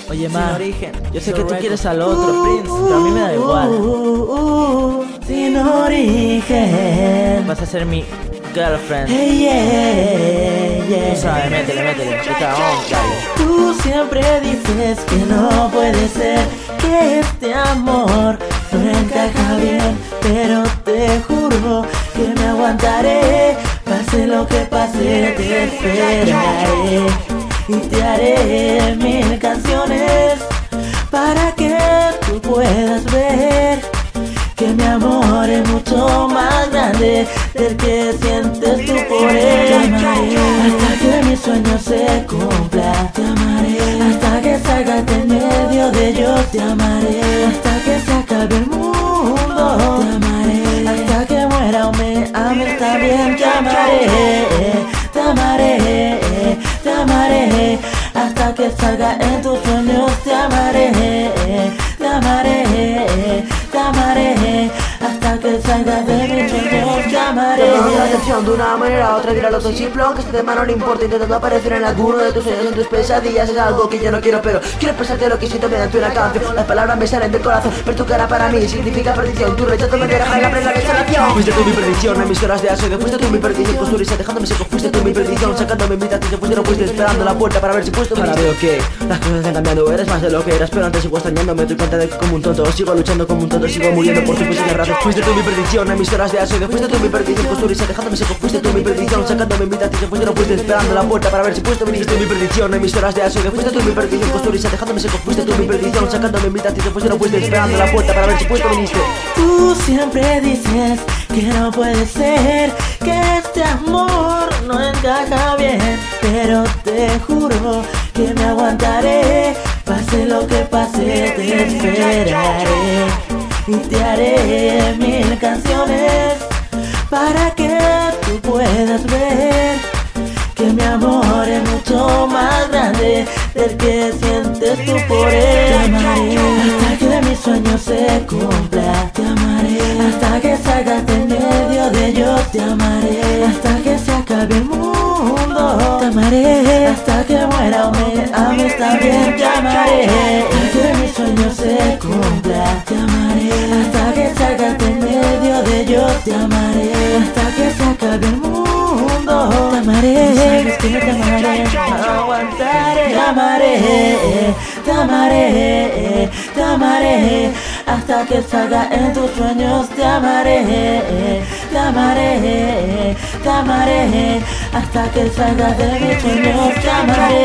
Oye, ma, origen, yo sé que tú quieres al otro, Prince, pero a mí me da igual. Sin origen. Vas a ser mi girlfriend. Hey, yeah. Tú sabes, métele. Chica, vamos, dale. Tú siempre dices que no puede ser, que este amor no encaja bien, pero te juro que me aguantaré. Pase lo que pase, te esperaré y te haré 1000 canciones para que tú puedas ver que mi amor es mucho más grande del que sientes tú por él. Te amaré hasta que mi sueño se cumpla. Te amaré hasta que salgas de medio de ellos. Te amaré hasta que se acabe el mundo. Te amaré hasta que muera o me ames también. Te amaré, te amaré, te amaré hasta que salga en tus sueños. Te amaré, te amaré, te amaré hasta que salgas de mis sueños. Te amaré. Te llamo la atención de una manera u otra, dirá lo simple, aunque este tema no le importa. Intentando aparecer en alguno de tus sueños, en tus pesadillas. Es algo que yo no quiero, pero quiero expresarte lo que siento mediante una canción. Las palabras me salen del corazón, pero tu cara para mí significa perdición. Tu rechazo me deja en la prenda de salvación. Fuiste tú mi perdición, en mis horas de asoyo. Fuiste tú mi perdición, con tu risa dejándome seco. Fuiste tú mi perdición, sacándome mi tatis. Fuiste no fuiste esperando la puerta para ver si puesto. Ahora veo que las cosas están cambiando, eres más de lo que eras, pero antes sigo extrañando. Me doy cuenta de que como un tonto sigo luchando como un tonto, sigo muriendo por tu posible brazos. Fuiste tú mi perdición, en mis horas de asoyo. Fuiste tú mi perdición, con tu risa dejándome seco. Fuiste tú mi perdición, sacándome mi tatis. Fuiste no fuiste esperando la puerta para ver si puesto viniste. Mi perdición, en mis horas de asoyo. Fuiste tú mi perdición, con tu risa dejándome seco. Fuiste tú mi perdición, sacándome mi tatis. Fuiste no fuiste esperando la puerta para ver si puesto viniste. Tú siempre dices que no puede ser, que este amor no encaja bien, pero te juro que me aguantaré. Pase lo que pase, te esperaré y te haré 1000 canciones para que tú puedas ver que mi amor es mucho más grande del que sientes tú por él. Te amaré hasta que mi sueño se cumpla. Te amaré hasta que salgas de medio de ellos. Te amaré hasta que se acabe el mundo. Te amaré hasta que muera o me ames también. Te amaré hasta que mi sueño se cumpla. Te amaré hasta que salgas de medio de ellos. Te amaré hasta que se acabe el mundo. Te amaré, sabes que te amaré, aguantaré. Te amaré, te amaré, te amaré hasta que salga en tus sueños. Te amaré, te amaré, te amaré hasta que salgas de mis sueños. Te amaré.